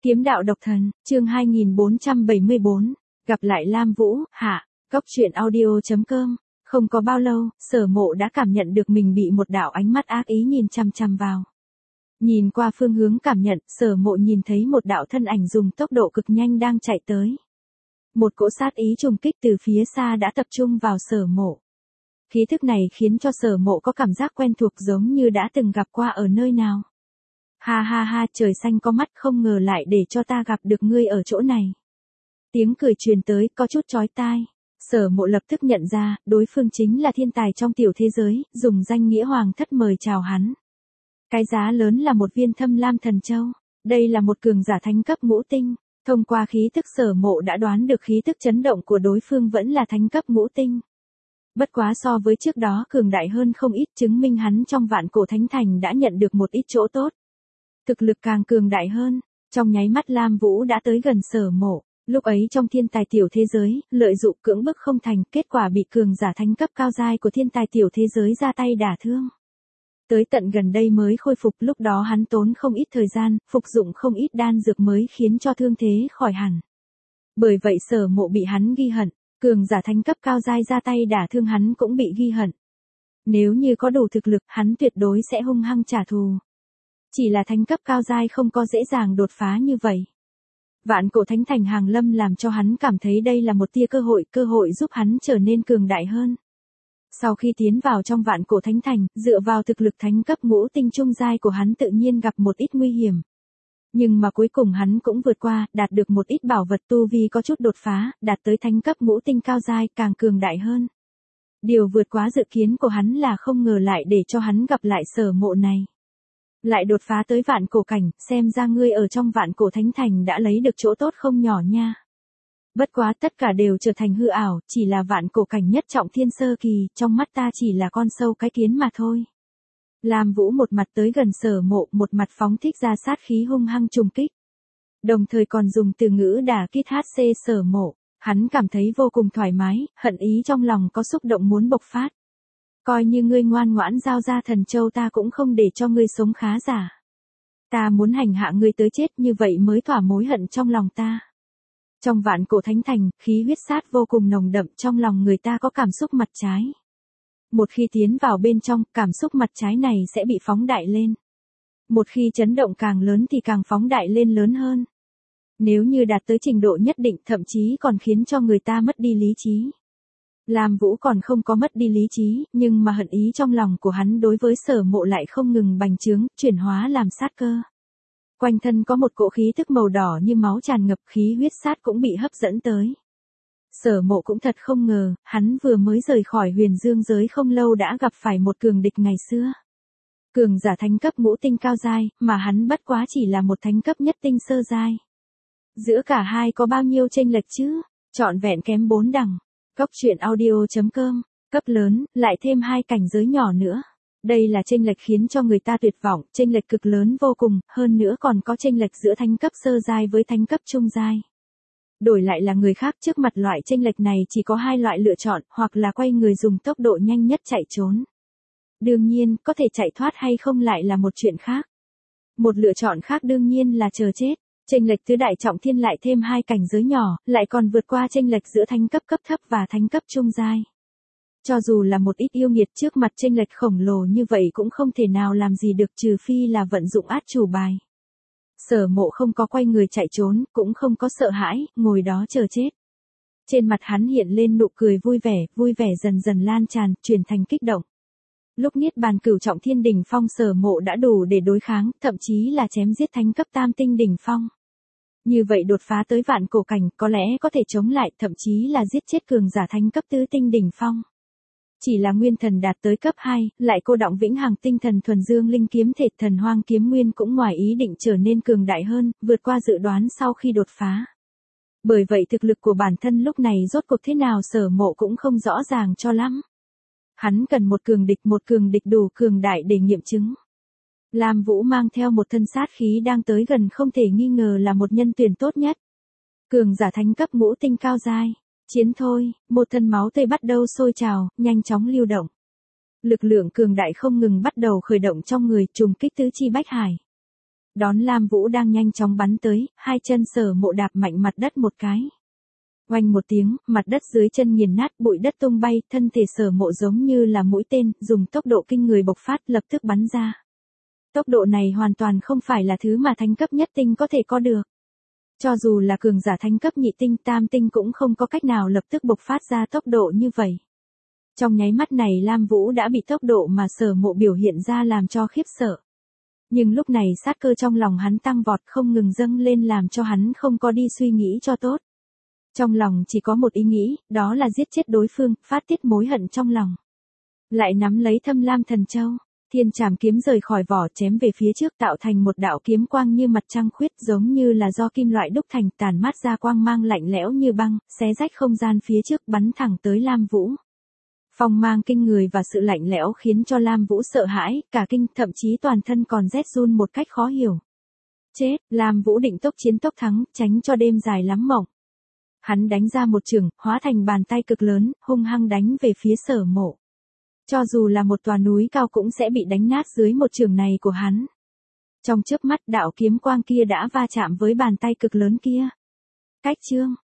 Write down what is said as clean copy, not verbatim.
Kiếm đạo độc thần, chương 2474, gặp lại Lam Vũ, hạ, Cốc truyện audio.com. Không có bao lâu, Sở Mộ đã cảm nhận được mình bị một đạo ánh mắt ác ý nhìn chằm chằm vào. Nhìn qua phương hướng cảm nhận, Sở Mộ nhìn thấy một đạo thân ảnh dùng tốc độ cực nhanh đang chạy tới. Một cỗ sát ý trùng kích từ phía xa đã tập trung vào Sở Mộ. Khí thức này khiến cho Sở Mộ có cảm giác quen thuộc giống như đã từng gặp qua ở nơi nào. Ha ha ha, trời xanh có mắt, không ngờ lại để cho ta gặp được ngươi ở chỗ này. Tiếng cười truyền tới có chút chói tai. Sở Mộ lập tức nhận ra, đối phương chính là thiên tài trong tiểu thế giới, dùng danh nghĩa hoàng thất mời chào hắn. Cái giá lớn là một viên thâm lam thần châu. Đây là một cường giả thánh cấp ngũ tinh. Thông qua khí tức Sở Mộ đã đoán được khí tức chấn động của đối phương vẫn là thánh cấp ngũ tinh. Bất quá so với trước đó cường đại hơn không ít, chứng minh hắn trong vạn cổ thánh thành đã nhận được một ít chỗ tốt. Thực lực càng cường đại hơn, trong nháy mắt Lam Vũ đã tới gần Sở Mộ, lúc ấy trong thiên tài tiểu thế giới, lợi dụng cưỡng bức không thành, kết quả bị cường giả thánh cấp cao giai của thiên tài tiểu thế giới ra tay đả thương. Tới tận gần đây mới khôi phục, lúc đó hắn tốn không ít thời gian, phục dụng không ít đan dược mới khiến cho thương thế khỏi hẳn. Bởi vậy Sở Mộ bị hắn ghi hận, cường giả thánh cấp cao giai ra tay đả thương hắn cũng bị ghi hận. Nếu như có đủ thực lực, hắn tuyệt đối sẽ hung hăng trả thù. Chỉ là thánh cấp cao giai không có dễ dàng đột phá như vậy. Vạn cổ thánh thành hàng lâm làm cho hắn cảm thấy đây là một tia cơ hội giúp hắn trở nên cường đại hơn. Sau khi tiến vào trong vạn cổ thánh thành, dựa vào thực lực thánh cấp ngũ tinh trung giai của hắn tự nhiên gặp một ít nguy hiểm. Nhưng mà cuối cùng hắn cũng vượt qua, đạt được một ít bảo vật tu vi có chút đột phá, đạt tới thánh cấp ngũ tinh cao giai, càng cường đại hơn. Điều vượt quá dự kiến của hắn là không ngờ lại để cho hắn gặp lại Sở Mộ này. Lại đột phá tới vạn cổ cảnh, xem ra ngươi ở trong vạn cổ thánh thành đã lấy được chỗ tốt không nhỏ nha. Bất quá tất cả đều trở thành hư ảo, chỉ là vạn cổ cảnh nhất trọng thiên sơ kỳ, trong mắt ta chỉ là con sâu cái kiến mà thôi. Lam Vũ một mặt tới gần Sở Mộ, một mặt phóng thích ra sát khí hung hăng trùng kích. Đồng thời còn dùng từ ngữ đả kích HC Sở Mộ, hắn cảm thấy vô cùng thoải mái, hận ý trong lòng có xúc động muốn bộc phát. Coi như ngươi ngoan ngoãn giao ra thần châu, ta cũng không để cho ngươi sống khá giả. Ta muốn hành hạ ngươi tới chết, như vậy mới thỏa mối hận trong lòng ta. Trong vạn cổ thánh thành, khí huyết sát vô cùng nồng đậm, trong lòng người ta có cảm xúc mặt trái. Một khi tiến vào bên trong, cảm xúc mặt trái này sẽ bị phóng đại lên. Một khi chấn động càng lớn thì càng phóng đại lên lớn hơn. Nếu như đạt tới trình độ nhất định, thậm chí còn khiến cho người ta mất đi lý trí. Lam Vũ còn không có mất đi lý trí, nhưng mà hận ý trong lòng của hắn đối với Sở Mộ lại không ngừng bành trướng, chuyển hóa làm sát cơ. Quanh thân có một cỗ khí tức màu đỏ như máu tràn ngập, khí huyết sát cũng bị hấp dẫn tới. Sở Mộ cũng thật không ngờ, hắn vừa mới rời khỏi huyền dương giới không lâu đã gặp phải một cường địch ngày xưa. Cường giả thánh cấp ngũ tinh cao giai, mà hắn bất quá chỉ là một thánh cấp nhất tinh sơ giai. Giữa cả hai có bao nhiêu chênh lệch chứ? Trọn vẹn kém 4 đẳng. Cốc truyện audio.com, cấp lớn, lại thêm 2 cảnh giới nhỏ nữa. Đây là chênh lệch khiến cho người ta tuyệt vọng, chênh lệch cực lớn vô cùng, hơn nữa còn có chênh lệch giữa thánh cấp sơ giai với thánh cấp trung giai. Đổi lại là người khác trước mặt loại chênh lệch này chỉ có 2 loại lựa chọn, hoặc là quay người dùng tốc độ nhanh nhất chạy trốn. Đương nhiên, có thể chạy thoát hay không lại là một chuyện khác. Một lựa chọn khác đương nhiên là chờ chết. Chênh lệch tứ đại trọng thiên lại thêm 2 cảnh giới nhỏ, lại còn vượt qua chênh lệch giữa thánh cấp cấp thấp và thánh cấp trung giai. Cho dù là một ít yêu nghiệt trước mặt chênh lệch khổng lồ như vậy cũng không thể nào làm gì được, trừ phi là vận dụng át chủ bài. Sở Mộ không có quay người chạy trốn, cũng không có sợ hãi, ngồi đó chờ chết. Trên mặt hắn hiện lên nụ cười vui vẻ dần dần lan tràn, chuyển thành kích động. Lúc niết bàn cửu trọng thiên đỉnh phong, Sở Mộ đã đủ để đối kháng, thậm chí là chém giết thánh cấp tam tinh đỉnh phong. Như vậy đột phá tới vạn cổ cảnh, có lẽ có thể chống lại, thậm chí là giết chết cường giả thánh cấp tứ tinh đỉnh phong. Chỉ là nguyên thần đạt tới cấp 2, lại cô động vĩnh hằng tinh thần thuần dương linh kiếm thể, thần hoang kiếm nguyên cũng ngoài ý định trở nên cường đại hơn, vượt qua dự đoán sau khi đột phá. Bởi vậy thực lực của bản thân lúc này rốt cuộc thế nào Sở Mộ cũng không rõ ràng cho lắm. Hắn cần một cường địch đủ cường đại để nghiệm chứng. Lam Vũ mang theo một thân sát khí đang tới gần, không thể nghi ngờ là một nhân tuyển tốt nhất. Cường giả thánh cấp ngũ tinh cao giai. Chiến thôi, một thân máu tươi bắt đầu sôi trào, nhanh chóng lưu động. Lực lượng cường đại không ngừng bắt đầu khởi động trong người, trùng kích tứ chi bách hải. Đón Lam Vũ đang nhanh chóng bắn tới, hai chân Sở Mộ đạp mạnh mặt đất một cái. Oanh một tiếng, mặt đất dưới chân nghiền nát, bụi đất tung bay, thân thể Sở Mộ giống như là mũi tên, dùng tốc độ kinh người bộc phát lập tức bắn ra. Tốc độ này hoàn toàn không phải là thứ mà thánh cấp nhất tinh có thể có được. Cho dù là cường giả thánh cấp nhị tinh tam tinh cũng không có cách nào lập tức bộc phát ra tốc độ như vậy. Trong nháy mắt này Lam Vũ đã bị tốc độ mà Sở Mộ biểu hiện ra làm cho khiếp sợ. Nhưng lúc này sát cơ trong lòng hắn tăng vọt không ngừng dâng lên làm cho hắn không có đi suy nghĩ cho tốt. Trong lòng chỉ có một ý nghĩ, đó là giết chết đối phương, phát tiết mối hận trong lòng. Lại nắm lấy Thâm Lam Thần Châu, thiên trảm kiếm rời khỏi vỏ chém về phía trước tạo thành một đạo kiếm quang như mặt trăng khuyết giống như là do kim loại đúc thành tàn mát ra quang mang lạnh lẽo như băng, xé rách không gian phía trước bắn thẳng tới Lam Vũ. Phong mang kinh người và sự lạnh lẽo khiến cho Lam Vũ sợ hãi, cả kinh, thậm chí toàn thân còn rét run một cách khó hiểu. Chết, Lam Vũ định tốc chiến tốc thắng, tránh cho đêm dài lắm mộng. Hắn đánh ra một chưởng, hóa thành bàn tay cực lớn, hung hăng đánh về phía Sở Mộ. Cho dù là một tòa núi cao cũng sẽ bị đánh nát dưới một chưởng này của hắn. Trong chớp mắt đạo kiếm quang kia đã va chạm với bàn tay cực lớn kia. Cách chương